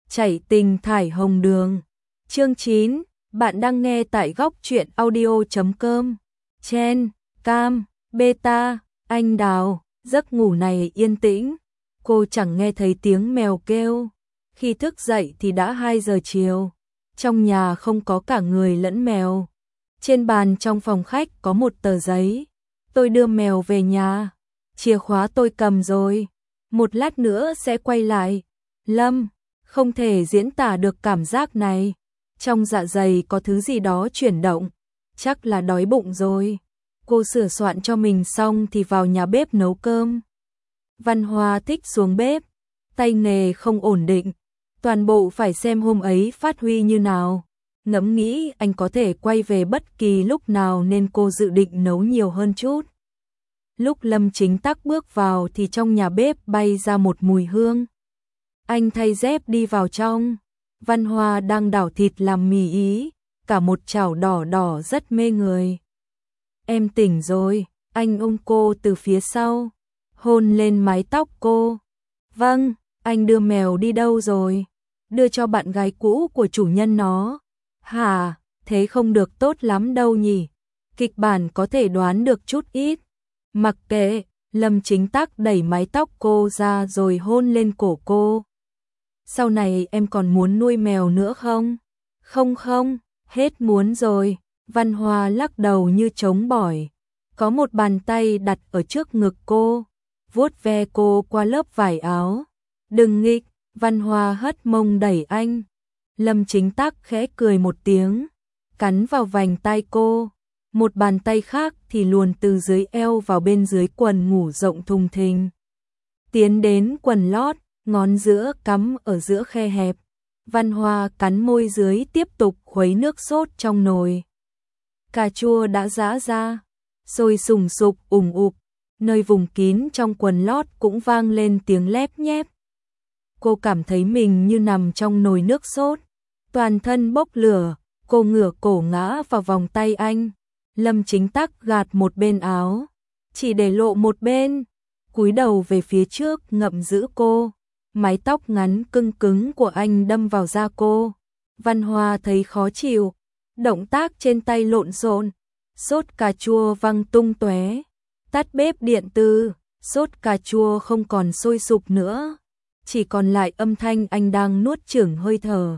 Chảy tình thải hồng đường. Chương 9, bạn đang nghe tại góc truyện audio.com. Chen, Cam, Beta, Anh Đào, giấc ngủ này yên tĩnh. Cô chẳng nghe thấy tiếng mèo kêu. Khi thức dậy thì đã 2 giờ chiều. Trong nhà không có cả người lẫn mèo. Trên bàn trong phòng khách có một tờ giấy. Tôi đưa mèo về nhà. Chìa khóa tôi cầm rồi. Một lát nữa sẽ quay lại. Lâm, không thể diễn tả được cảm giác này. Trong dạ dày có thứ gì đó chuyển động. Chắc là đói bụng rồi. Cô sửa soạn cho mình xong thì vào nhà bếp nấu cơm. Văn Hoa thích xuống bếp. Tay nghề không ổn định. Toàn bộ phải xem hôm ấy phát huy như nào. Ngẫm nghĩ anh có thể quay về bất kỳ lúc nào nên cô dự định nấu nhiều hơn chút. Lúc Lâm Chính Tắc bước vào thì trong nhà bếp bay ra một mùi hương. Anh thay dép đi vào trong. Văn Hoa đang đảo thịt làm mì Ý, cả một chảo đỏ đỏ rất mê người. Em tỉnh rồi, anh ôm cô từ phía sau, hôn lên mái tóc cô. Vâng, anh đưa mèo đi đâu rồi? Đưa cho bạn gái cũ của chủ nhân nó. Hả, thế không được tốt lắm đâu nhỉ? Kịch bản có thể đoán được chút ít. Mặc kệ, Lâm Chính Tắc đẩy mái tóc cô ra rồi hôn lên cổ cô. Sau này em còn muốn nuôi mèo nữa không? Không không, hết muốn rồi. Văn Hoa lắc đầu như trống bỏi. Có một bàn tay đặt ở trước ngực cô, vuốt ve cô qua lớp vải áo. Đừng nghịch, Văn Hoa hất mông đẩy anh. Lâm Chính Tắc khẽ cười một tiếng, cắn vào vành tai cô. Một bàn tay khác thì luồn từ dưới eo vào bên dưới quần ngủ rộng thùng thình. Tiến đến quần lót, ngón giữa cắm ở giữa khe hẹp. Văn Hoa cắn môi dưới tiếp tục khuấy nước sốt trong nồi. Cà chua đã giã ra, sôi sùng sục ủng ục, nơi vùng kín trong quần lót cũng vang lên tiếng lép nhép. Cô cảm thấy mình như nằm trong nồi nước sốt, toàn thân bốc lửa, cô ngửa cổ ngã vào vòng tay anh. Lâm Chính Tắc gạt một bên áo, chỉ để lộ một bên, cúi đầu về phía trước ngậm giữ cô. Mái tóc ngắn cưng cứng của anh đâm vào da cô. Văn Hoa thấy khó chịu, động tác trên tay lộn xộn, sốt cà chua văng tung tóe. Tắt bếp điện từ, sốt cà chua không còn sôi sục nữa, chỉ còn lại âm thanh anh đang nuốt chửng hơi thở.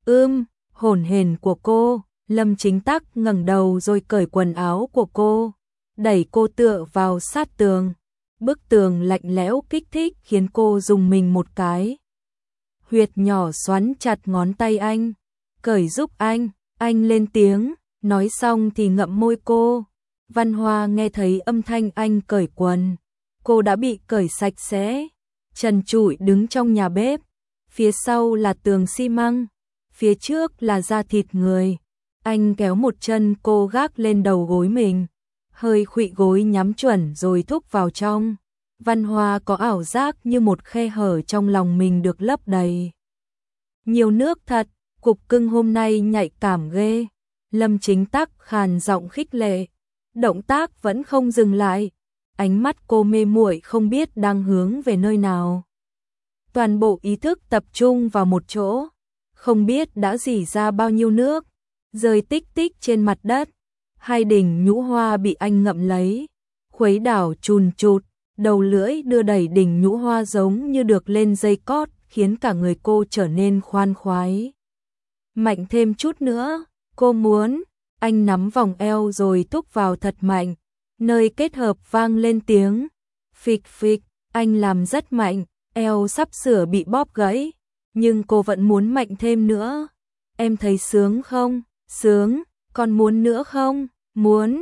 Hổn hển của cô. Lâm Chính Tắc ngẩng đầu rồi cởi quần áo của cô, đẩy cô tựa vào sát tường. Bức tường lạnh lẽo kích thích khiến cô rùng mình một cái. Huyệt nhỏ xoắn chặt ngón tay anh. Cởi giúp anh lên tiếng, nói xong thì ngậm môi cô. Văn Hoa nghe thấy âm thanh anh cởi quần. Cô đã bị cởi sạch sẽ, trần trụi đứng trong nhà bếp. Phía sau là tường xi măng, phía trước là da thịt người. Anh kéo một chân cô gác lên đầu gối mình, hơi khuỵu gối nhắm chuẩn rồi thúc vào trong. Văn Hoa có ảo giác như một khe hở trong lòng mình được lấp đầy. Nhiều nước thật, cục cưng hôm nay nhạy cảm ghê. Lâm Chính Tắc khàn giọng khích lệ. Động tác vẫn không dừng lại. Ánh mắt cô mê muội không biết đang hướng về nơi nào. Toàn bộ ý thức tập trung vào một chỗ. Không biết đã rỉ ra bao nhiêu nước, rơi tích tích trên mặt đất. 2 đỉnh nhũ hoa bị anh ngậm lấy, khuấy đảo chùn chụt, đầu lưỡi đưa đẩy đỉnh nhũ hoa giống như được lên dây cót, khiến cả người cô trở nên khoan khoái. Mạnh thêm chút nữa, cô muốn. Anh nắm vòng eo rồi thúc vào thật mạnh, nơi kết hợp vang lên tiếng phịch phịch. Anh làm rất mạnh, eo sắp sửa bị bóp gãy, nhưng cô vẫn muốn mạnh thêm nữa. Em thấy sướng không? Sướng. Còn muốn nữa không? Muốn.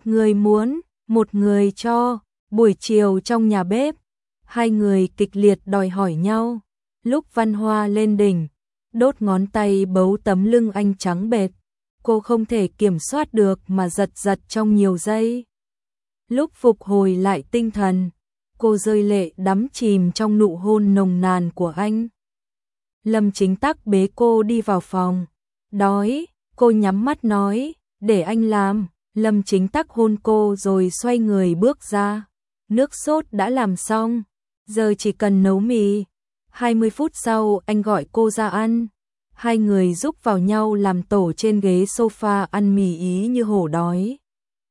Một người cho. Buổi chiều trong nhà bếp, 2 người kịch liệt đòi hỏi nhau. Lúc Văn Hoa lên đỉnh, đốt ngón tay bấu tấm lưng anh trắng bệch. Cô không thể kiểm soát được mà giật giật trong nhiều giây. Lúc phục hồi lại tinh thần, cô rơi lệ đắm chìm trong nụ hôn nồng nàn của anh. Lâm Chính Tắc bế cô đi vào phòng. Đói, cô nhắm mắt nói, để anh làm. Lâm Chính Tắc hôn cô rồi xoay người bước ra. Nước sốt đã làm xong, giờ chỉ cần nấu mì. 20 phút sau anh gọi cô ra ăn. Hai người giúp vào nhau làm tổ trên ghế sofa ăn mì Ý như hổ đói.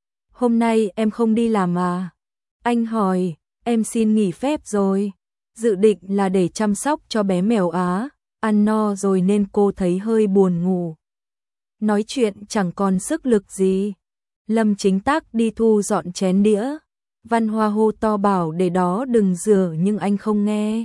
Hôm nay em không đi làm à? Anh hỏi, em xin nghỉ phép rồi. Dự định là để chăm sóc cho bé mèo Á, ăn no rồi nên cô thấy hơi buồn ngủ. Nói chuyện chẳng còn sức lực gì. Lâm Chính Tác đi thu dọn chén đĩa. Văn Hoa hô to bảo để đó đừng rửa nhưng anh không nghe.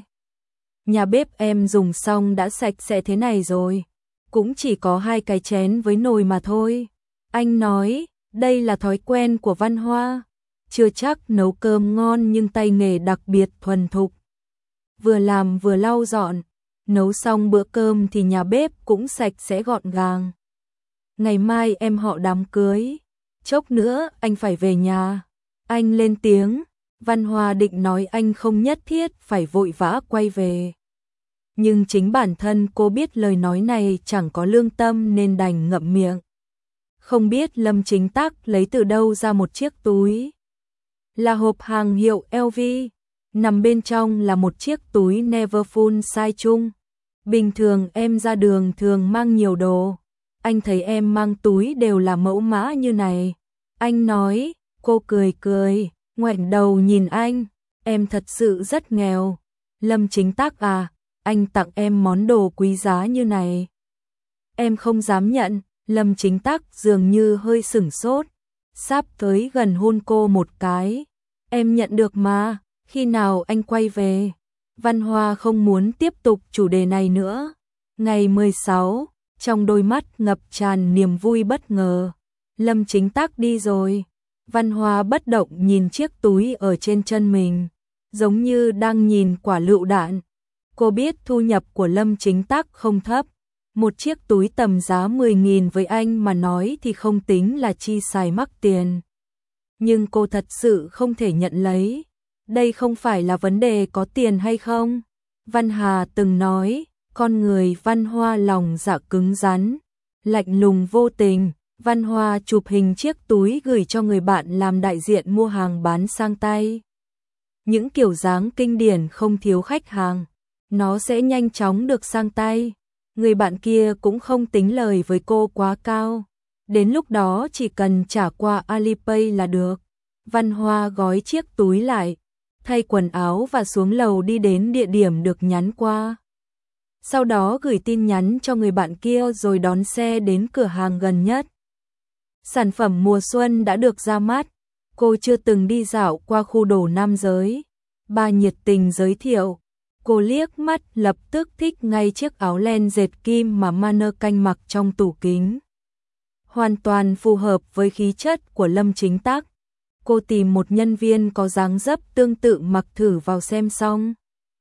Nhà bếp em dùng xong đã sạch sẽ thế này rồi. Cũng chỉ có 2 cái chén với nồi mà thôi. Anh nói, đây là thói quen của Văn Hoa. Chưa chắc nấu cơm ngon nhưng tay nghề đặc biệt thuần thục. Vừa làm vừa lau dọn. Nấu xong bữa cơm thì nhà bếp cũng sạch sẽ gọn gàng. Ngày mai em họ đám cưới. Chốc nữa anh phải về nhà. Anh lên tiếng. Văn Hoa định nói anh không nhất thiết phải vội vã quay về. Nhưng chính bản thân cô biết lời nói này chẳng có lương tâm nên đành ngậm miệng. Không biết Lâm Chính Tác lấy từ đâu ra một chiếc túi. Là hộp hàng hiệu LV. Nằm bên trong là một chiếc túi Neverfull size chung. Bình thường em ra đường thường mang nhiều đồ. Anh thấy em mang túi đều là mẫu mã như này. Anh nói, cô cười cười, ngoảnh đầu nhìn anh. Em thật sự rất nghèo. Lâm Chính Tác à, anh tặng em món đồ quý giá như này. Em không dám nhận. Lâm Chính Tác dường như hơi sửng sốt. Sắp tới gần hôn cô một cái. Em nhận được mà, khi nào anh quay về? Văn Hoa không muốn tiếp tục chủ đề này nữa. Ngày 16, trong đôi mắt ngập tràn niềm vui bất ngờ. Lâm Chính Tác đi rồi. Văn Hoa bất động nhìn chiếc túi ở trên chân mình, giống như đang nhìn quả lựu đạn. Cô biết thu nhập của Lâm Chính Tác không thấp. Một chiếc túi tầm giá 10.000 với anh mà nói thì không tính là chi xài mắc tiền. Nhưng cô thật sự không thể nhận lấy. Đây không phải là vấn đề có tiền hay không. Văn Hà từng nói, con người Văn Hoa lòng dạ cứng rắn, lạnh lùng vô tình. Văn Hoa chụp hình chiếc túi gửi cho người bạn làm đại diện mua hàng bán sang tay. Những kiểu dáng kinh điển không thiếu khách hàng, nó sẽ nhanh chóng được sang tay. Người bạn kia cũng không tính lời với cô quá cao. Đến lúc đó chỉ cần trả qua Alipay là được. Văn Hoa gói chiếc túi lại, thay quần áo và xuống lầu đi đến địa điểm được nhắn qua. Sau đó gửi tin nhắn cho người bạn kia rồi đón xe đến cửa hàng gần nhất. Sản phẩm mùa xuân đã được ra mắt. Cô chưa từng đi dạo qua khu đồ nam giới. Bà nhiệt tình giới thiệu. Cô liếc mắt lập tức thích ngay chiếc áo len dệt kim mà mannequin mặc trong tủ kính. Hoàn toàn phù hợp với khí chất của Lâm Chính Tác. Cô tìm một nhân viên có dáng dấp tương tự mặc thử vào xem xong.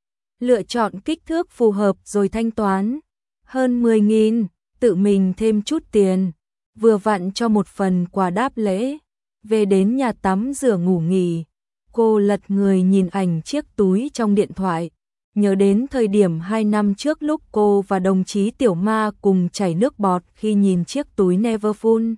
Lựa chọn kích thước phù hợp rồi thanh toán. Hơn 10.000, tự mình thêm chút tiền. Vừa vặn cho một phần quà đáp lễ. Về đến nhà tắm rửa ngủ nghỉ. Cô lật người nhìn ảnh chiếc túi trong điện thoại. Nhớ đến thời điểm 2 năm trước lúc cô và đồng chí Tiểu Ma cùng chảy nước bọt khi nhìn chiếc túi Neverfull.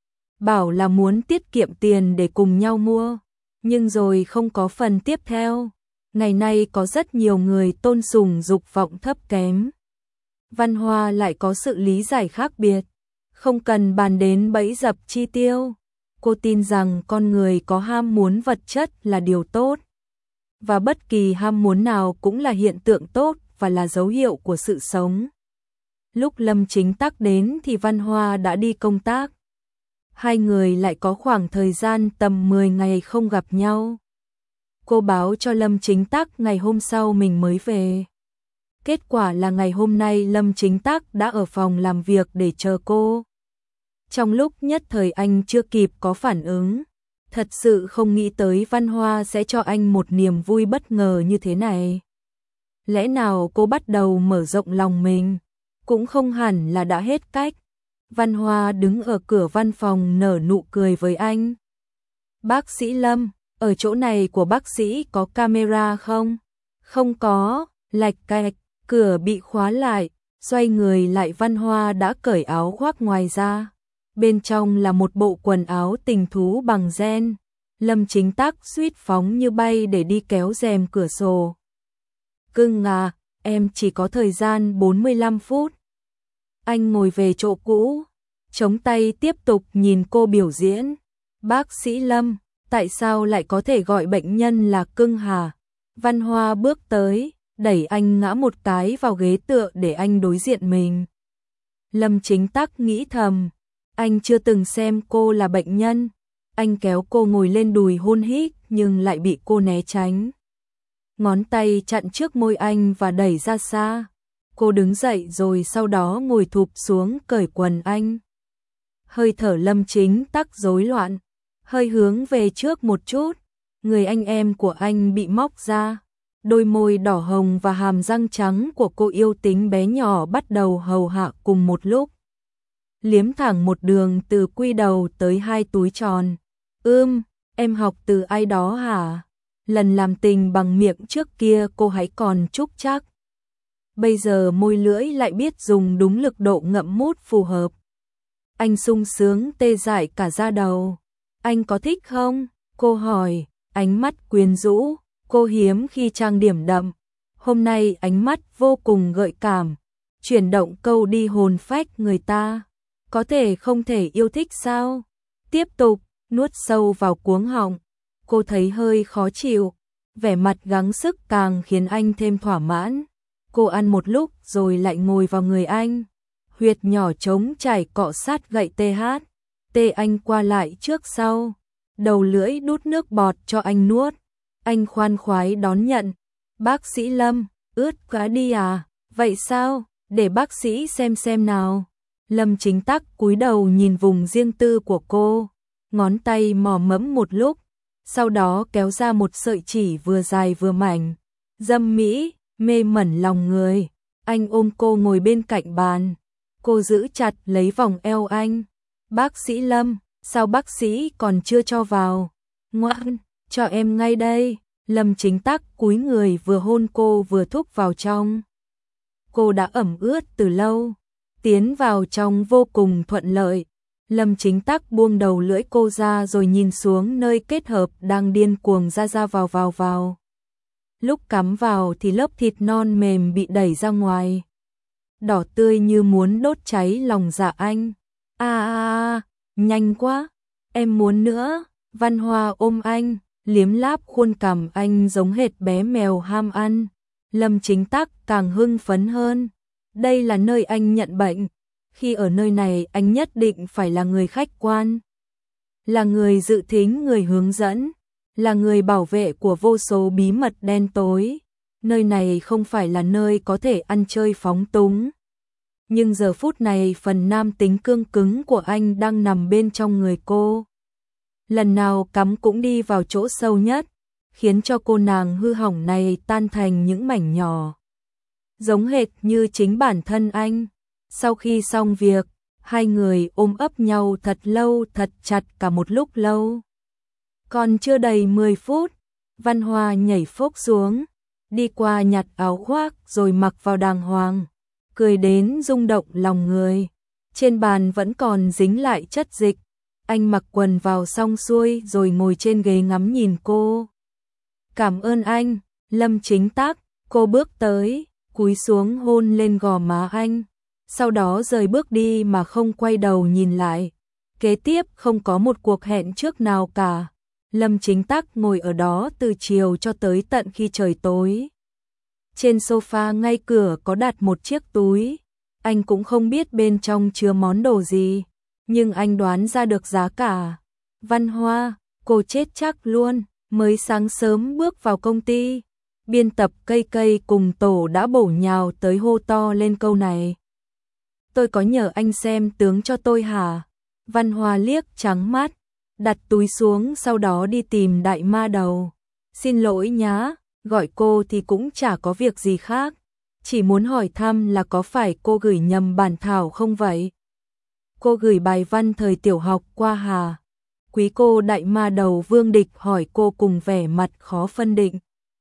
Bảo là muốn tiết kiệm tiền để cùng nhau mua, nhưng rồi không có phần tiếp theo. Ngày nay có rất nhiều người tôn sùng dục vọng thấp kém. Văn Hoa lại có sự lý giải khác biệt, không cần bàn đến bẫy dập chi tiêu. Cô tin rằng con người có ham muốn vật chất là điều tốt. Và bất kỳ ham muốn nào cũng là hiện tượng tốt và là dấu hiệu của sự sống. Lúc Lâm Chính Tác đến thì Văn Hoa đã đi công tác. Hai người lại có khoảng thời gian tầm 10 ngày không gặp nhau. Cô báo cho Lâm Chính Tác ngày hôm sau mình mới về. Kết quả là ngày hôm nay Lâm Chính Tác đã ở phòng làm việc để chờ cô. Trong lúc nhất thời anh chưa kịp có phản ứng. Thật sự không nghĩ tới Văn Hoa sẽ cho anh một niềm vui bất ngờ như thế này. Lẽ nào cô bắt đầu mở rộng lòng mình? Cũng không hẳn là đã hết cách. Văn Hoa đứng ở cửa văn phòng nở nụ cười với anh. Bác sĩ Lâm, ở chỗ này của bác sĩ có camera không? Không có, lạch cạch, cửa bị khóa lại, xoay người lại Văn Hoa đã cởi áo khoác ngoài ra. Bên trong là một bộ quần áo tình thú bằng ren. Lâm Chính Tác suýt phóng như bay để đi kéo rèm cửa sổ. Cưng à, em chỉ có thời gian 45 phút. Anh ngồi về chỗ cũ, chống tay tiếp tục nhìn cô biểu diễn. Bác sĩ Lâm, tại sao lại có thể gọi bệnh nhân là cưng hả? Văn Hoa bước tới, đẩy anh ngã một cái vào ghế tựa để anh đối diện mình. Lâm Chính Tắc nghĩ thầm, anh chưa từng xem cô là bệnh nhân. Anh kéo cô ngồi lên đùi hôn hít nhưng lại bị cô né tránh. Ngón tay chặn trước môi anh và đẩy ra xa. Cô đứng dậy rồi sau đó ngồi thụp xuống cởi quần anh. Hơi thở Lâm Chính Tắc rối loạn, hơi hướng về trước một chút. Người anh em của anh bị móc ra. Đôi môi đỏ hồng và hàm răng trắng của cô yêu tính bé nhỏ bắt đầu hầu hạ cùng một lúc. Liếm thẳng một đường từ quy đầu tới hai túi tròn. Em học từ ai đó hả? Lần làm tình bằng miệng trước kia cô hãy còn trúc chắc. Bây giờ môi lưỡi lại biết dùng đúng lực độ ngậm mút phù hợp. Anh sung sướng tê dại cả da đầu. Anh có thích không? Cô hỏi, ánh mắt quyến rũ. Cô hiếm khi trang điểm đậm. Hôm nay ánh mắt vô cùng gợi cảm. Chuyển động câu đi hồn phách người ta. Có thể không thể yêu thích sao? Tiếp tục, nuốt sâu vào cuống họng. Cô thấy hơi khó chịu. Vẻ mặt gắng sức càng khiến anh thêm thỏa mãn. Cô ăn một lúc rồi lại ngồi vào người anh. Huyệt nhỏ trống chảy cọ sát gậy TH. Tê anh qua lại trước sau. Đầu lưỡi đút nước bọt cho anh nuốt. Anh khoan khoái đón nhận. Bác sĩ Lâm, ướt quá đi à? Vậy sao? Để bác sĩ xem nào. Lâm Chính Tắc cúi đầu nhìn vùng riêng tư của cô. Ngón tay mò mẫm một lúc. Sau đó kéo ra một sợi chỉ vừa dài vừa mảnh. Dâm mỹ, mê mẩn lòng người. Anh ôm cô ngồi bên cạnh bàn. Cô giữ chặt lấy vòng eo anh. Bác sĩ Lâm, sao bác sĩ còn chưa cho vào? Ngoan, cho em ngay đây. Lâm Chính Tắc cúi người vừa hôn cô vừa thúc vào trong. Cô đã ẩm ướt từ lâu. Tiến vào trong vô cùng thuận lợi. Lâm Chính Tắc buông đầu lưỡi cô ra rồi nhìn xuống nơi kết hợp đang điên cuồng ra vào. Lúc cắm vào thì lớp thịt non mềm bị đẩy ra ngoài. Đỏ tươi như muốn đốt cháy lòng dạ anh. Nhanh quá, em muốn nữa. Văn Hoa ôm anh, liếm láp khuôn cằm anh giống hệt bé mèo ham ăn. Lâm Chính Tắc càng hưng phấn hơn. Đây là nơi anh nhận bệnh. Khi ở nơi này anh nhất định phải là người khách quan. Là người dự thính, người hướng dẫn. Là người bảo vệ của vô số bí mật đen tối. Nơi này không phải là nơi có thể ăn chơi phóng túng. Nhưng giờ phút này phần nam tính cương cứng của anh đang nằm bên trong người cô. Lần nào cắm cũng đi vào chỗ sâu nhất, khiến cho cô nàng hư hỏng này tan thành những mảnh nhỏ. Giống hệt như chính bản thân anh. Sau khi xong việc, hai người ôm ấp nhau thật lâu, thật chặt cả một lúc lâu. Còn chưa đầy 10 phút, Văn Hoa nhảy phốc xuống, đi qua nhặt áo khoác rồi mặc vào đàng hoàng, cười đến rung động lòng người. Trên bàn vẫn còn dính lại chất dịch. Anh mặc quần vào xong xuôi rồi ngồi trên ghế ngắm nhìn cô. Cảm ơn anh, Lâm Chính Tắc. Cô bước tới, cúi xuống hôn lên gò má anh. Sau đó rời bước đi mà không quay đầu nhìn lại. Kế tiếp không có một cuộc hẹn trước nào cả. Lâm Chính Tắc ngồi ở đó từ chiều cho tới tận khi trời tối. Trên sofa ngay cửa có đặt một chiếc túi. Anh cũng không biết bên trong chứa món đồ gì, nhưng anh đoán ra được giá cả. Văn Hoa, cô chết chắc luôn. Mới sáng sớm bước vào công ty, biên tập cây cùng tổ đã bổ nhào tới hô to lên câu này. Tôi có nhờ anh xem tướng cho tôi hả? Văn Hoa liếc trắng mắt, đặt túi xuống sau đó đi tìm đại ma đầu. Xin lỗi nhá, gọi cô thì cũng chả có việc gì khác. Chỉ muốn hỏi thăm là có phải cô gửi nhầm bản thảo không vậy? Cô gửi bài văn thời tiểu học qua hả? Quý cô đại ma đầu Vương Địch hỏi cô cùng vẻ mặt khó phân định.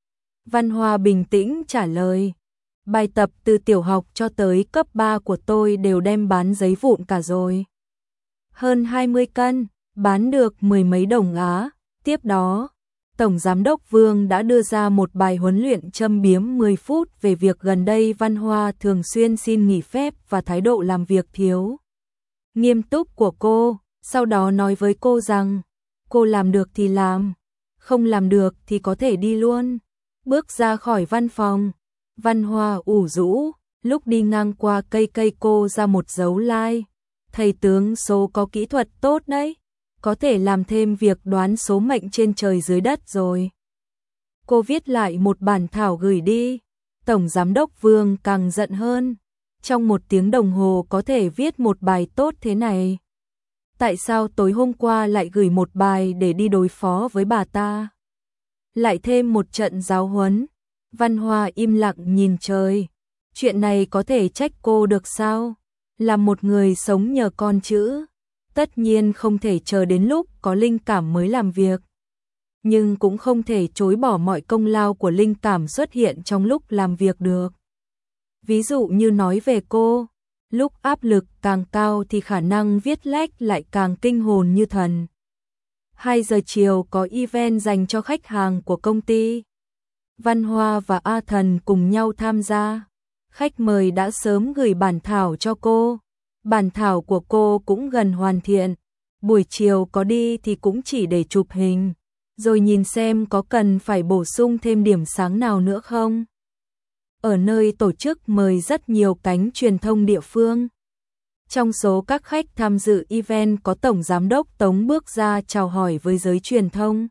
Văn Hoa bình tĩnh trả lời. Bài tập từ tiểu học cho tới cấp 3 của tôi đều đem bán giấy vụn cả rồi. Hơn 20 cân, bán được 10 mấy đồng Á. Tiếp đó, Tổng Giám đốc Vương đã đưa ra một bài huấn luyện châm biếm 10 phút về việc gần đây Văn Hoa thường xuyên xin nghỉ phép và thái độ làm việc thiếu nghiêm túc của cô, sau đó nói với cô rằng, cô làm được thì làm, không làm được thì có thể đi luôn. Bước ra khỏi văn phòng, Văn Hoa ủ rũ, lúc đi ngang qua cây cô ra một dấu like. Thầy tướng số có kỹ thuật tốt đấy, có thể làm thêm việc đoán số mệnh trên trời dưới đất rồi. Cô viết lại một bản thảo gửi đi. Tổng Giám đốc Vương càng giận hơn. Trong 1 tiếng đồng hồ có thể viết một bài tốt thế này. Tại sao tối hôm qua lại gửi một bài để đi đối phó với bà ta? Lại thêm một trận giáo huấn. Văn Hoa im lặng nhìn trời. Chuyện này có thể trách cô được sao? Là một người sống nhờ con chữ, tất nhiên không thể chờ đến lúc có linh cảm mới làm việc. Nhưng cũng không thể chối bỏ mọi công lao của linh cảm xuất hiện trong lúc làm việc được. Ví dụ như nói về cô, lúc áp lực càng cao thì khả năng viết lách lại càng kinh hồn như thần. 2 giờ chiều có event dành cho khách hàng của công ty. Văn Hoa và A Thần cùng nhau tham gia. Khách mời đã sớm gửi bản thảo cho cô. Bản thảo của cô cũng gần hoàn thiện. Buổi chiều có đi thì cũng chỉ để chụp hình, rồi nhìn xem có cần phải bổ sung thêm điểm sáng nào nữa không. Ở nơi tổ chức mời rất nhiều cánh truyền thông địa phương. Trong số các khách tham dự event có Tổng Giám đốc Tống bước ra chào hỏi với giới truyền thông.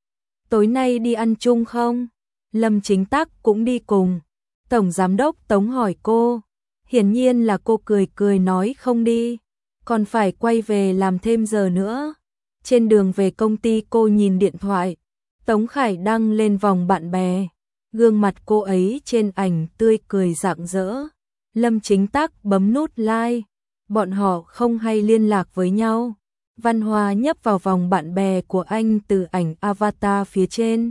Tối nay đi ăn chung không? Lâm Chính Tắc cũng đi cùng. Tổng Giám đốc Tống hỏi cô. Hiển nhiên là cô cười nói không đi. Còn phải quay về làm thêm giờ nữa. Trên đường về công ty cô nhìn điện thoại. Tống Khải đăng lên vòng bạn bè. Gương mặt cô ấy trên ảnh tươi cười rạng rỡ. Lâm Chính Tắc bấm nút like. Bọn họ không hay liên lạc với nhau. Văn Hoa nhấp vào vòng bạn bè của anh từ ảnh avatar phía trên.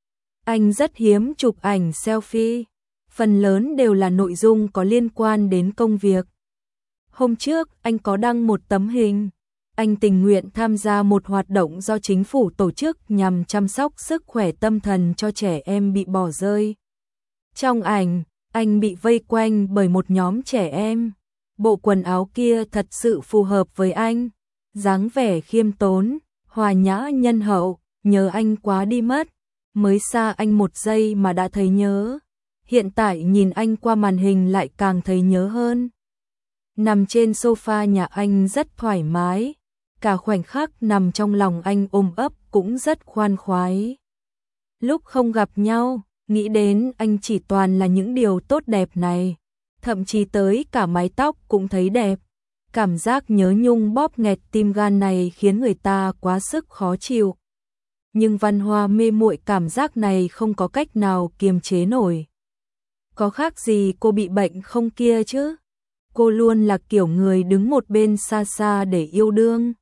Anh rất hiếm chụp ảnh selfie. Phần lớn đều là nội dung có liên quan đến công việc. Hôm trước anh có đăng một tấm hình. Anh tình nguyện tham gia một hoạt động do chính phủ tổ chức nhằm chăm sóc sức khỏe tâm thần cho trẻ em bị bỏ rơi. Trong ảnh, anh bị vây quanh bởi một nhóm trẻ em. Bộ quần áo kia thật sự phù hợp với anh. Dáng vẻ khiêm tốn, hòa nhã nhân hậu, nhớ anh quá đi mất. Mới xa anh 1 giây mà đã thấy nhớ. Hiện tại nhìn anh qua màn hình lại càng thấy nhớ hơn. Nằm trên sofa nhà anh rất thoải mái. Cả khoảnh khắc nằm trong lòng anh ôm ấp cũng rất khoan khoái. Lúc không gặp nhau, nghĩ đến anh chỉ toàn là những điều tốt đẹp này. Thậm chí tới cả mái tóc cũng thấy đẹp. Cảm giác nhớ nhung bóp nghẹt tim gan này khiến người ta quá sức khó chịu. Nhưng Văn Hoa mê muội cảm giác này không có cách nào kiềm chế nổi. Có khác gì cô bị bệnh không kia chứ? Cô luôn là kiểu người đứng một bên xa xa để yêu đương.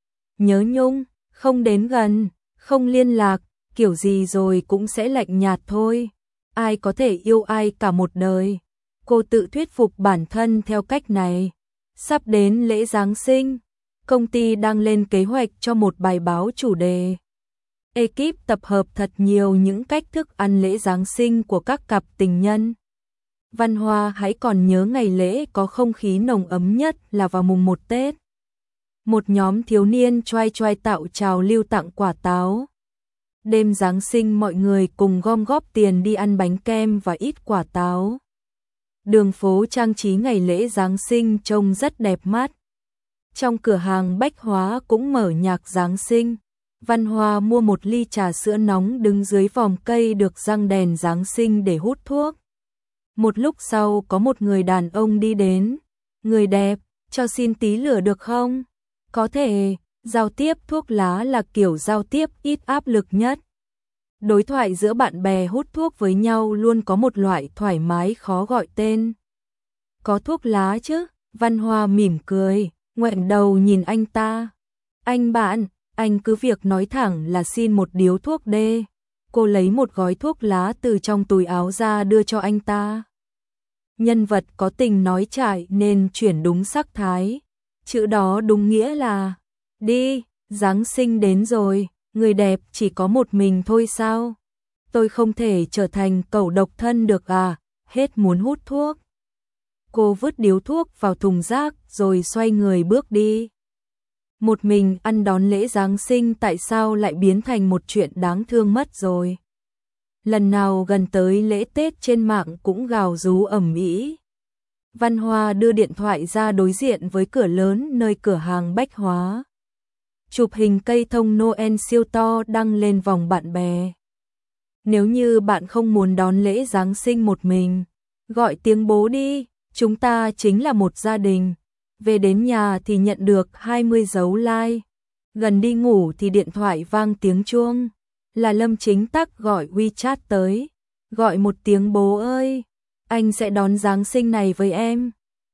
Nhớ nhung, không đến gần, không liên lạc, kiểu gì rồi cũng sẽ lạnh nhạt thôi. Ai có thể yêu ai cả một đời. Cô tự thuyết phục bản thân theo cách này. Sắp đến lễ Giáng sinh, công ty đang lên kế hoạch cho một bài báo chủ đề. Ekip tập hợp thật nhiều những cách thức ăn lễ Giáng sinh của các cặp tình nhân. Văn Hoa hãy còn nhớ ngày lễ có không khí nồng ấm nhất là vào mùng 1 Tết. Một nhóm thiếu niên choai tạo trào lưu tặng quả táo. Đêm Giáng sinh mọi người cùng gom góp tiền đi ăn bánh kem và ít quả táo. Đường phố trang trí ngày lễ Giáng sinh trông rất đẹp mắt. Trong cửa hàng bách hóa cũng mở nhạc Giáng sinh. Văn Hoa mua một ly trà sữa nóng đứng dưới vòm cây được răng đèn Giáng sinh để hút thuốc. Một lúc sau có một người đàn ông đi đến. Người đẹp, cho xin tí lửa được không? Có thể, giao tiếp thuốc lá là kiểu giao tiếp ít áp lực nhất. Đối thoại giữa bạn bè hút thuốc với nhau luôn có một loại thoải mái khó gọi tên. Có thuốc lá chứ? Văn Hoa mỉm cười, ngoảnh đầu nhìn anh ta. Anh bạn, anh cứ việc nói thẳng là xin một điếu thuốc đê. Cô lấy một gói thuốc lá từ trong túi áo ra đưa cho anh ta. Nhân vật có tình nói trải nên chuyển đúng sắc thái. Chữ đó đúng nghĩa là đi, Giáng sinh đến rồi, người đẹp chỉ có một mình thôi sao? Tôi không thể trở thành cẩu độc thân được à, hết muốn hút thuốc. Cô vứt điếu thuốc vào thùng rác rồi xoay người bước đi. Một mình ăn đón lễ Giáng sinh tại sao lại biến thành một chuyện đáng thương mất rồi. Lần nào gần tới lễ Tết trên mạng cũng gào rú ầm ĩ. Văn Hoa đưa điện thoại ra đối diện với cửa lớn nơi cửa hàng bách hóa. Chụp hình cây thông Noel siêu to đăng lên vòng bạn bè. Nếu như bạn không muốn đón lễ Giáng sinh một mình, gọi tiếng bố đi, chúng ta chính là một gia đình. Về đến nhà thì nhận được 20 dấu like. Gần đi ngủ thì điện thoại vang tiếng chuông. Là Lâm Chính Tắc gọi WeChat tới. Gọi một tiếng bố ơi, anh sẽ đón Giáng sinh này với em.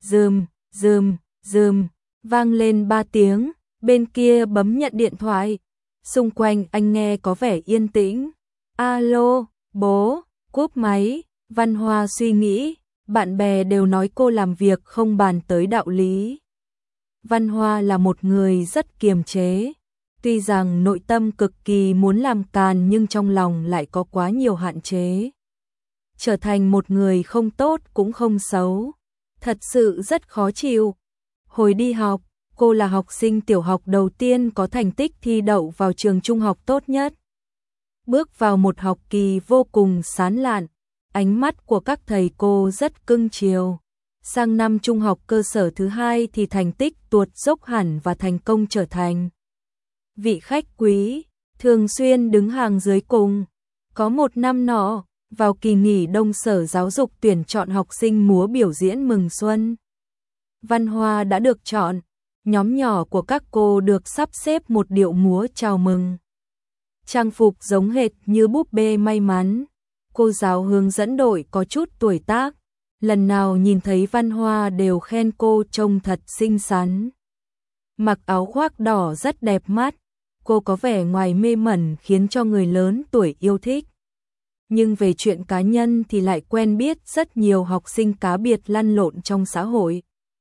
Rườm, vang lên 3 tiếng, bên kia bấm nhận điện thoại. Xung quanh anh nghe có vẻ yên tĩnh. Alo, bố, cúp máy. Văn Hoa suy nghĩ, bạn bè đều nói cô làm việc không bàn tới đạo lý. Văn Hoa là một người rất kiềm chế. Tuy rằng nội tâm cực kỳ muốn làm càn nhưng trong lòng lại có quá nhiều hạn chế. Trở thành một người không tốt cũng không xấu. Thật sự rất khó chịu. Hồi đi học, cô là học sinh tiểu học đầu tiên có thành tích thi đậu vào trường trung học tốt nhất. Bước vào một học kỳ vô cùng sán lạn, ánh mắt của các thầy cô rất cưng chiều. Sang năm trung học cơ sở thứ 2 thì thành tích tuột dốc hẳn và thành công trở thành vị khách quý, thường xuyên đứng hàng dưới cùng. Có một năm nọ, vào kỳ nghỉ đông Sở Giáo dục tuyển chọn học sinh múa biểu diễn mừng xuân. Văn Hoa đã được chọn, nhóm nhỏ của các cô được sắp xếp một điệu múa chào mừng. Trang phục giống hệt như búp bê may mắn. Cô giáo hướng dẫn đội có chút tuổi tác, lần nào nhìn thấy Văn Hoa đều khen cô trông thật xinh xắn. Mặc áo khoác đỏ rất đẹp mắt, cô có vẻ ngoài mê mẩn khiến cho người lớn tuổi yêu thích. Nhưng về chuyện cá nhân thì lại quen biết rất nhiều học sinh cá biệt lăn lộn trong xã hội.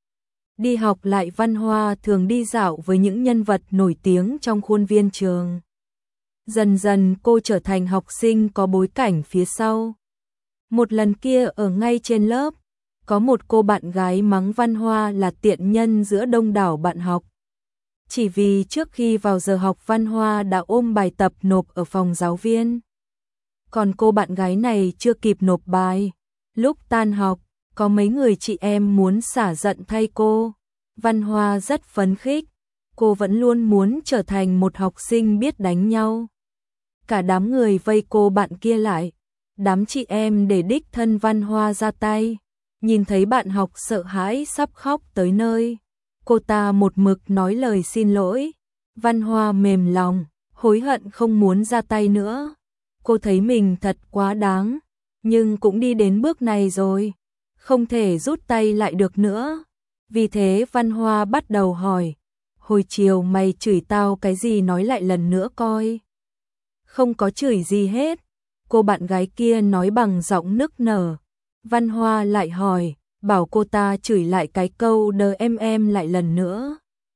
Đi học lại Văn Hoa thường đi dạo với những nhân vật nổi tiếng trong khuôn viên trường. Dần dần cô trở thành học sinh có bối cảnh phía sau. Một lần kia ở ngay trên lớp, có một cô bạn gái mắng Văn Hoa là tiện nhân giữa đông đảo bạn học. Chỉ vì trước khi vào giờ học Văn Hoa đã ôm bài tập nộp ở phòng giáo viên. Còn cô bạn gái này chưa kịp nộp bài. Lúc tan học, có mấy người chị em muốn xả giận thay cô. Văn Hoa rất phấn khích. Cô vẫn luôn muốn trở thành một học sinh biết đánh nhau. Cả đám người vây cô bạn kia lại. Đám chị em để đích thân Văn Hoa ra tay. Nhìn thấy bạn học sợ hãi sắp khóc tới nơi. Cô ta một mực nói lời xin lỗi. Văn Hoa mềm lòng, hối hận không muốn ra tay nữa. Cô thấy mình thật quá đáng, nhưng cũng đi đến bước này rồi, không thể rút tay lại được nữa. Vì thế Văn Hoa bắt đầu hỏi, hồi chiều mày chửi tao cái gì nói lại lần nữa coi. Không có chửi gì hết, cô bạn gái kia nói bằng giọng nức nở. Văn Hoa lại hỏi, bảo cô ta chửi lại cái câu đờ em lại lần nữa.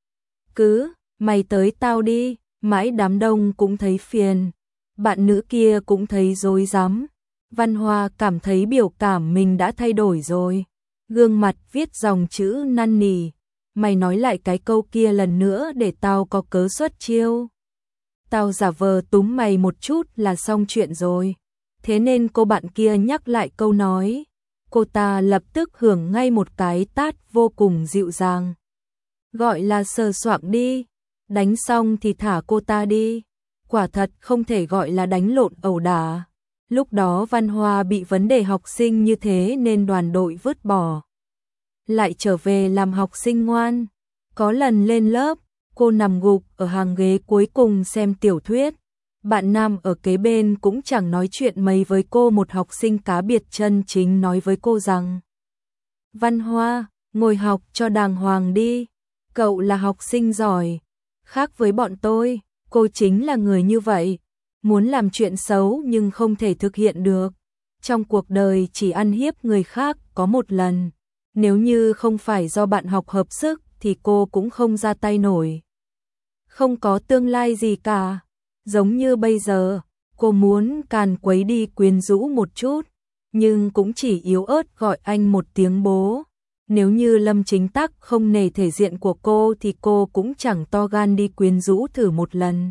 Cứ, mày tới tao đi, mãi đám đông cũng thấy phiền. Bạn nữ kia cũng thấy rối rắm. Văn Hoa cảm thấy biểu cảm mình đã thay đổi rồi. Gương mặt viết dòng chữ năn nỉ. Mày nói lại cái câu kia lần nữa để tao có cớ xuất chiêu. Tao giả vờ túm mày một chút là xong chuyện rồi. Thế nên cô bạn kia nhắc lại câu nói. Cô ta lập tức hưởng ngay một cái tát vô cùng dịu dàng. Gọi là sờ soạng đi. Đánh xong thì thả cô ta đi. Quả thật không thể gọi là đánh lộn ẩu đả. Lúc đó Văn Hoa bị vấn đề học sinh như thế nên đoàn đội vứt bỏ. Lại trở về làm học sinh ngoan. Có lần lên lớp, cô nằm gục ở hàng ghế cuối cùng xem tiểu thuyết. Bạn nam ở kế bên cũng chẳng nói chuyện mấy với cô. Một học sinh cá biệt chân chính nói với cô rằng: Văn Hoa, ngồi học cho đàng hoàng đi. Cậu là học sinh giỏi. Khác với bọn tôi, cô chính là người như vậy. Muốn làm chuyện xấu nhưng không thể thực hiện được. Trong cuộc đời chỉ ăn hiếp người khác có một lần. Nếu như không phải do bạn học hợp sức thì cô cũng không ra tay nổi. Không có tương lai gì cả. Giống như bây giờ, cô muốn càn quấy đi quyến rũ một chút, nhưng cũng chỉ yếu ớt gọi anh một tiếng bố. Nếu như Lâm Chính Tắc không nể thể diện của cô thì cô cũng chẳng to gan đi quyến rũ thử một lần.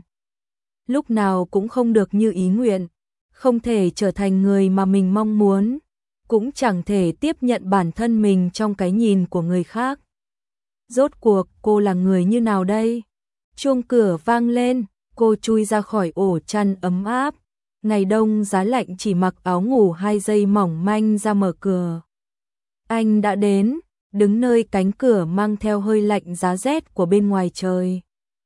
Lúc nào cũng không được như ý nguyện, không thể trở thành người mà mình mong muốn, cũng chẳng thể tiếp nhận bản thân mình trong cái nhìn của người khác. Rốt cuộc cô là người như nào đây? Chuông cửa vang lên, cô chui ra khỏi ổ chăn ấm áp. Ngày đông giá lạnh chỉ mặc áo ngủ 2 giây mỏng manh ra mở cửa. Anh đã đến, đứng nơi cánh cửa mang theo hơi lạnh giá rét của bên ngoài trời.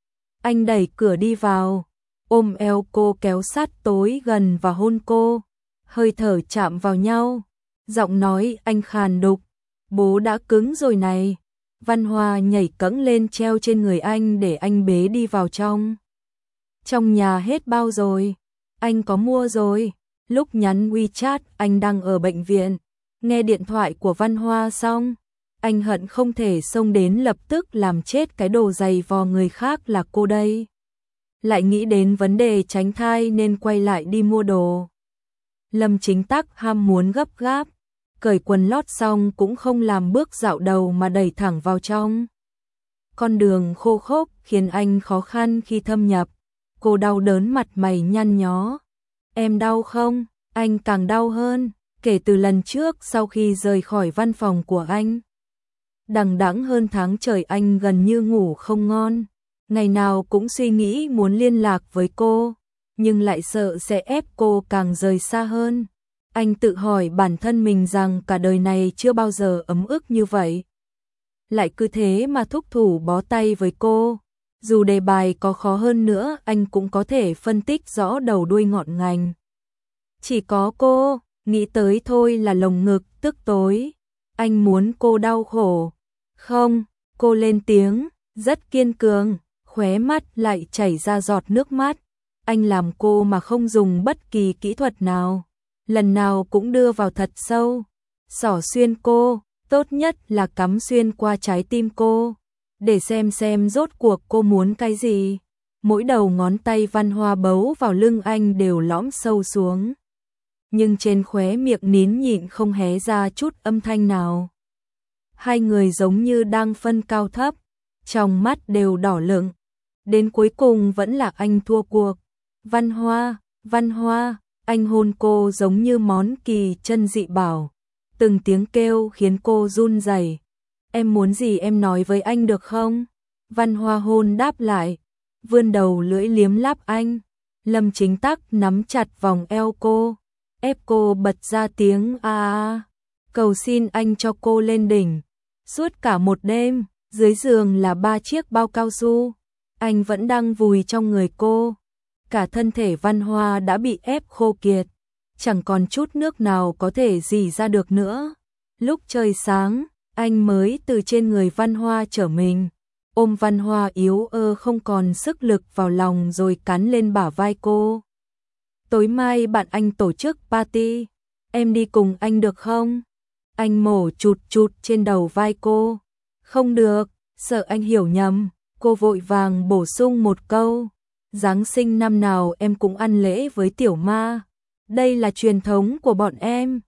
Anh đẩy cửa đi vào, ôm eo cô kéo sát tối gần và hôn cô, hơi thở chạm vào nhau, giọng nói anh khàn đục, bố đã cứng rồi này. Văn Hoa nhảy cẫng lên treo trên người anh để anh bế đi vào trong. Trong nhà hết bao rồi, anh có mua rồi. Lúc nhắn WeChat anh đang ở bệnh viện, nghe điện thoại của Văn Hoa xong, anh hận không thể xông đến lập tức làm chết cái đồ giày vò người khác là cô đây. Lại nghĩ đến vấn đề tránh thai nên quay lại đi mua đồ. Lâm Chính Tắc ham muốn gấp gáp, cởi quần lót xong cũng không làm bước dạo đầu mà đẩy thẳng vào trong. Con đường khô khốc khiến anh khó khăn khi thâm nhập, cô đau đớn mặt mày nhăn nhó. Em đau không? Anh càng đau hơn, kể từ lần trước sau khi rời khỏi văn phòng của anh. Đằng đẵng hơn tháng trời anh gần như ngủ không ngon, ngày nào cũng suy nghĩ muốn liên lạc với cô, nhưng lại sợ sẽ ép cô càng rời xa hơn. Anh tự hỏi bản thân mình rằng cả đời này chưa bao giờ ấm ức như vậy. Lại cứ thế mà thúc thủ bó tay với cô. Dù đề bài có khó hơn nữa anh cũng có thể phân tích rõ đầu đuôi ngọn ngành. Chỉ có cô, nghĩ tới thôi là lồng ngực tức tối. Anh muốn cô đau khổ. Không, cô lên tiếng, rất kiên cường, khóe mắt lại chảy ra giọt nước mắt. Anh làm cô mà không dùng bất kỳ kỹ thuật nào. Lần nào cũng đưa vào thật sâu, xỏ xuyên cô, tốt nhất là cắm xuyên qua trái tim cô, để xem rốt cuộc cô muốn cái gì. Mỗi đầu ngón tay Văn Hoa bấu vào lưng anh đều lõm sâu xuống, nhưng trên khóe miệng nín nhịn không hé ra chút âm thanh nào. Hai người giống như đang phân cao thấp, trong mắt đều đỏ lựng. Đến cuối cùng vẫn là anh thua cuộc. Văn Hoa, anh hôn cô giống như món kỳ chân dị bảo. Từng tiếng kêu khiến cô run rẩy. Em muốn gì em nói với anh được không? Văn Hoa hôn đáp lại, vươn đầu lưỡi liếm láp anh. Lâm Chính Tắc nắm chặt vòng eo cô, ép cô bật ra tiếng a. Cầu xin anh cho cô lên đỉnh. Suốt cả một đêm, dưới giường là 3 chiếc bao cao su, anh vẫn đang vùi trong người cô. Cả thân thể Văn Hoa đã bị ép khô kiệt, chẳng còn chút nước nào có thể rỉ ra được nữa. Lúc trời sáng, anh mới từ trên người Văn Hoa trở mình, ôm Văn Hoa yếu ơ không còn sức lực vào lòng rồi cắn lên bả vai cô. Tối mai bạn anh tổ chức party, em đi cùng anh được không? Anh mổ chụt chụt trên đầu vai cô. Không được, sợ anh hiểu nhầm, cô vội vàng bổ sung một câu. Giáng sinh năm nào em cũng ăn lễ với tiểu ma. Đây là truyền thống của bọn em.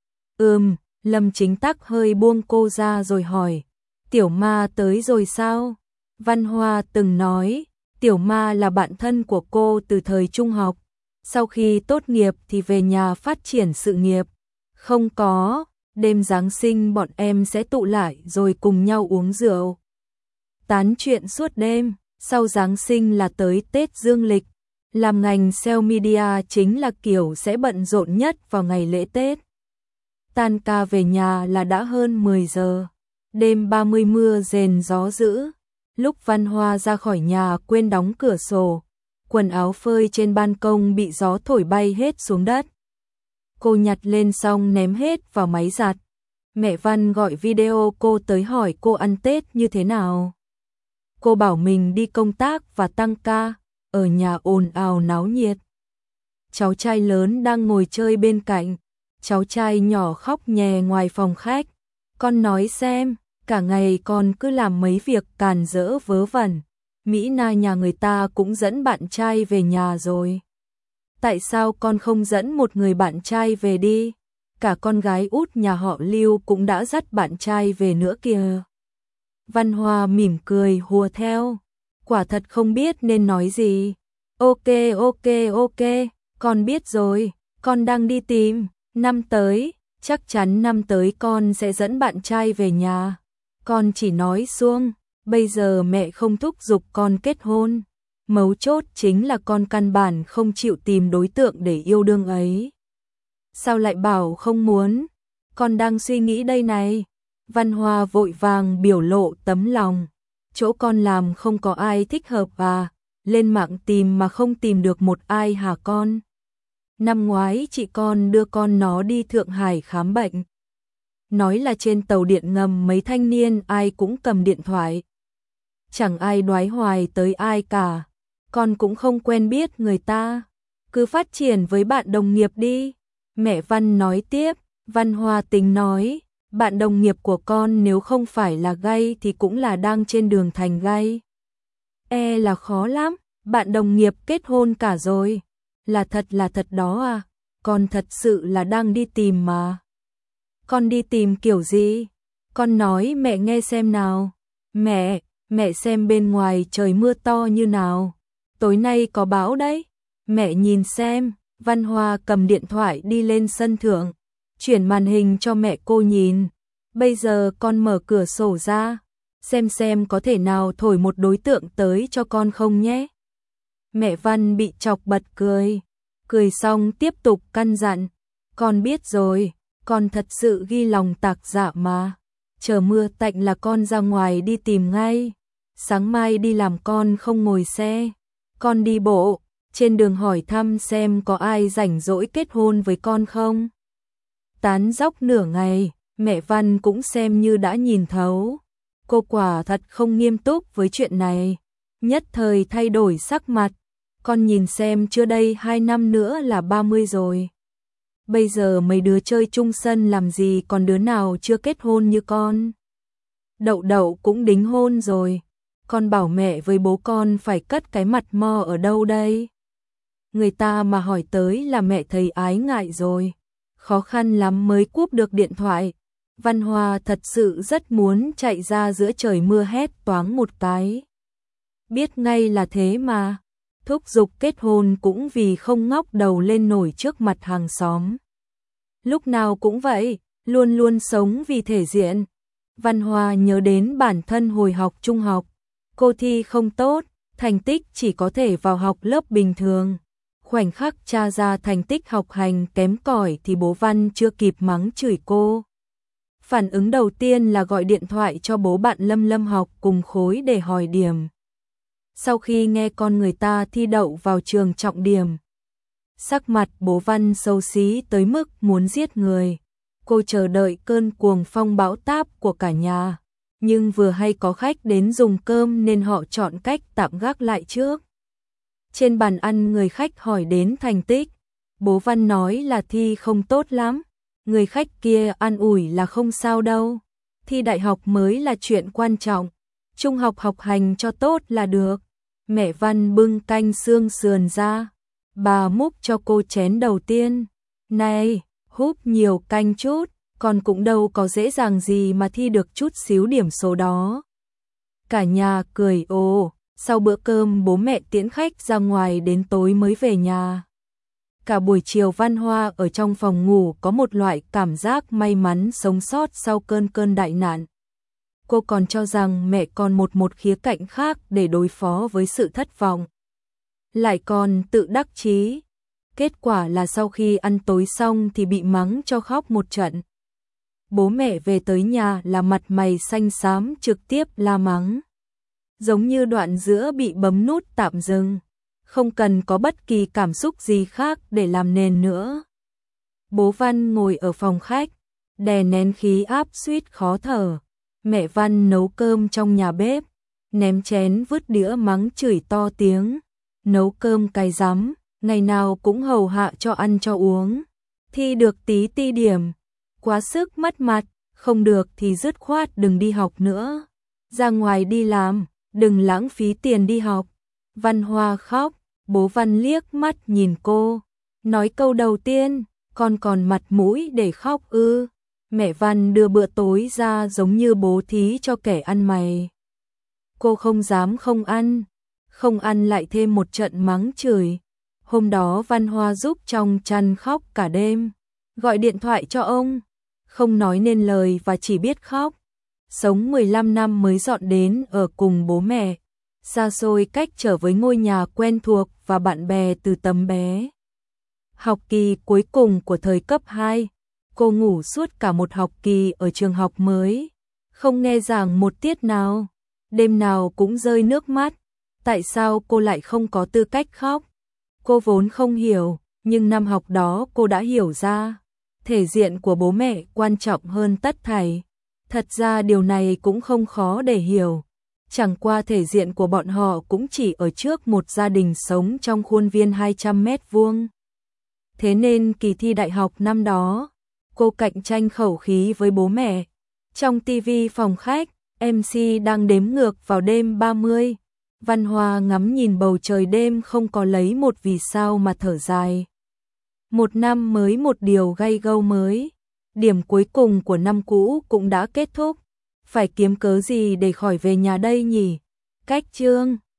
Lâm Chính Tắc hơi buông cô ra rồi hỏi. Tiểu ma tới rồi sao? Văn Hoa từng nói, tiểu ma là bạn thân của cô từ thời trung học. Sau khi tốt nghiệp thì về nhà phát triển sự nghiệp. Không có, đêm Giáng sinh bọn em sẽ tụ lại rồi cùng nhau uống rượu. Tán chuyện suốt đêm, sau Giáng sinh là tới Tết Dương lịch. Làm ngành sale media chính là kiểu sẽ bận rộn nhất vào ngày lễ Tết. Tan ca về nhà là đã hơn 10 giờ. Đêm 30 mưa rền gió dữ. Lúc Văn Hoa ra khỏi nhà quên đóng cửa sổ, quần áo phơi trên ban công bị gió thổi bay hết xuống đất. Cô nhặt lên xong ném hết vào máy giặt. Mẹ Văn gọi video cô tới hỏi cô ăn Tết như thế nào. Cô bảo mình đi công tác và tăng ca, ở nhà ồn ào náo nhiệt. Cháu trai lớn đang ngồi chơi bên cạnh, cháu trai nhỏ khóc nhè ngoài phòng khách. Con nói xem, cả ngày con cứ làm mấy việc càn rỡ vớ vẩn. Mỹ Na nhà người ta cũng dẫn bạn trai về nhà rồi. tại sao con không dẫn một người bạn trai về đi? Cả con gái út nhà họ Lưu cũng đã dắt bạn trai về nữa kìa. Văn Hoa mỉm cười hùa theo, quả thật không biết nên nói gì. Ok, con biết rồi, con đang đi tìm, năm tới, chắc chắn năm tới con sẽ dẫn bạn trai về nhà. Con chỉ nói suông, bây giờ mẹ không thúc giục con kết hôn. Mấu chốt chính là con căn bản không chịu tìm đối tượng để yêu đương ấy. Sao lại bảo không muốn? Con đang suy nghĩ đây này. Văn Hoa vội vàng biểu lộ tấm lòng. Chỗ con làm không có ai thích hợp à? Lên mạng tìm mà không tìm được một ai hả con? Năm ngoái chị con đưa con nó đi Thượng Hải khám bệnh. Nói là trên tàu điện ngầm mấy thanh niên ai cũng cầm điện thoại. Chẳng ai đoái hoài tới ai cả. Con cũng không quen biết người ta. Cứ phát triển với bạn đồng nghiệp đi. Mẹ Văn nói tiếp. Văn Hoa tính nói, bạn đồng nghiệp của con nếu không phải là gay thì cũng là đang trên đường thành gay. Là khó lắm, bạn đồng nghiệp kết hôn cả rồi. Là thật đó à, con thật sự là đang đi tìm mà. Con đi tìm kiểu gì? Con nói mẹ nghe xem nào. Mẹ xem bên ngoài trời mưa to như nào. Tối nay có bão đấy. Mẹ nhìn xem. Văn Hoa cầm điện thoại đi lên sân thượng, chuyển màn hình cho mẹ cô nhìn. Bây giờ con mở cửa sổ ra, xem có thể nào thổi một đối tượng tới cho con không nhé. Mẹ Văn bị chọc bật cười. Cười xong tiếp tục căn dặn. Con biết rồi, con thật sự ghi lòng tạc dạ mà. Chờ mưa tạnh là con ra ngoài đi tìm ngay. Sáng mai đi làm con không ngồi xe. Con đi bộ, trên đường hỏi thăm xem có ai rảnh rỗi kết hôn với con không. Tán dóc nửa ngày, mẹ Văn cũng xem như đã nhìn thấu. Cô quả thật không nghiêm túc với chuyện này. Nhất thời thay đổi sắc mặt. Con nhìn xem chưa đây 2 năm nữa là 30 rồi. Bây giờ mấy đứa chơi chung sân làm gì còn đứa nào chưa kết hôn như con. Đậu cũng đính hôn rồi. Con bảo mẹ với bố con phải cất cái mặt mo ở đâu đây? Người ta mà hỏi tới là mẹ thấy ái ngại rồi. Khó khăn lắm mới cúp được điện thoại. Văn Hoa thật sự rất muốn chạy ra giữa trời mưa hét toáng một cái. Biết ngay là thế mà. Thúc giục kết hôn cũng vì không ngóc đầu lên nổi trước mặt hàng xóm. Lúc nào cũng vậy, luôn luôn sống vì thể diện. Văn Hoa nhớ đến bản thân hồi học trung học. Cô thi không tốt, thành tích chỉ có thể vào học lớp bình thường. Khoảnh khắc tra ra thành tích học hành kém cỏi thì bố Văn chưa kịp mắng chửi cô. Phản ứng đầu tiên là gọi điện thoại cho bố bạn Lâm học cùng khối để hỏi điểm. Sau khi nghe con người ta thi đậu vào trường trọng điểm, sắc mặt bố Văn xấu xí tới mức muốn giết người. Cô chờ đợi cơn cuồng phong bão táp của cả nhà, nhưng vừa hay có khách đến dùng cơm nên họ chọn cách tạm gác lại trước. Trên bàn ăn người khách hỏi đến thành tích, bố Văn nói là thi không tốt lắm. Người khách kia an ủi là không sao đâu, thi đại học mới là chuyện quan trọng, trung học học hành cho tốt là được. Mẹ Văn bưng canh xương sườn ra, bà múc cho cô chén đầu tiên. Này, húp nhiều canh chút, con cũng đâu có dễ dàng gì mà thi được chút xíu điểm số đó. Cả nhà cười ồ, sau bữa cơm bố mẹ tiễn khách ra ngoài đến tối mới về nhà. Cả buổi chiều Văn Hoa ở trong phòng ngủ có một loại cảm giác may mắn sống sót sau cơn đại nạn. Cô còn cho rằng mẹ còn một khía cạnh khác để đối phó với sự thất vọng. Lại còn tự đắc chí. Kết quả là sau khi ăn tối xong thì bị mắng cho khóc một trận. Bố mẹ về tới nhà là mặt mày xanh xám trực tiếp la mắng. Giống như đoạn giữa bị bấm nút tạm dừng. Không cần có bất kỳ cảm xúc gì khác để làm nền nữa. Bố Văn ngồi ở phòng khách, đè nén khí áp suýt khó thở. Mẹ Văn nấu cơm trong nhà bếp, ném chén vứt đĩa mắng chửi to tiếng. Nấu cơm cay rắm, ngày nào cũng hầu hạ cho ăn cho uống. Thi được tí ti điểm, quá sức mất mặt, không được thì dứt khoát đừng đi học nữa. Ra ngoài đi làm, đừng lãng phí tiền đi học. Văn Hoa khóc, bố Văn liếc mắt nhìn cô, Nói câu đầu tiên, con còn mặt mũi để khóc ư? Mẹ Văn đưa bữa tối ra giống như bố thí cho kẻ ăn mày. Cô không dám không ăn lại thêm một trận mắng chửi. Hôm đó Văn Hoa giúp trong chăn khóc cả đêm, gọi điện thoại cho ông, không nói nên lời và chỉ biết khóc. Sống 15 năm mới dọn đến ở cùng bố mẹ, xa xôi cách trở với ngôi nhà quen thuộc và bạn bè từ tấm bé. Học kỳ cuối cùng của thời cấp 2, cô ngủ suốt cả một học kỳ ở trường học mới, không nghe giảng một tiết nào, đêm nào cũng rơi nước mắt. Tại sao cô lại không có tư cách khóc? Cô vốn không hiểu, nhưng năm học đó cô đã hiểu ra, thể diện của bố mẹ quan trọng hơn tất thảy. Thật ra điều này cũng không khó để hiểu, chẳng qua thể diện của bọn họ cũng chỉ ở trước một gia đình sống trong khuôn viên 200 mét vuông. Thế nên kỳ thi đại học năm đó, cô cạnh tranh khẩu khí với bố mẹ. Trong tivi phòng khách, MC đang đếm ngược vào đêm 30. Văn Hoa ngắm nhìn bầu trời đêm không có lấy một vì sao mà thở dài. Một năm mới một điều gay gâu mới. Điểm cuối cùng của năm cũ cũng đã kết thúc. Phải kiếm cớ gì để khỏi về nhà đây nhỉ? Cách chương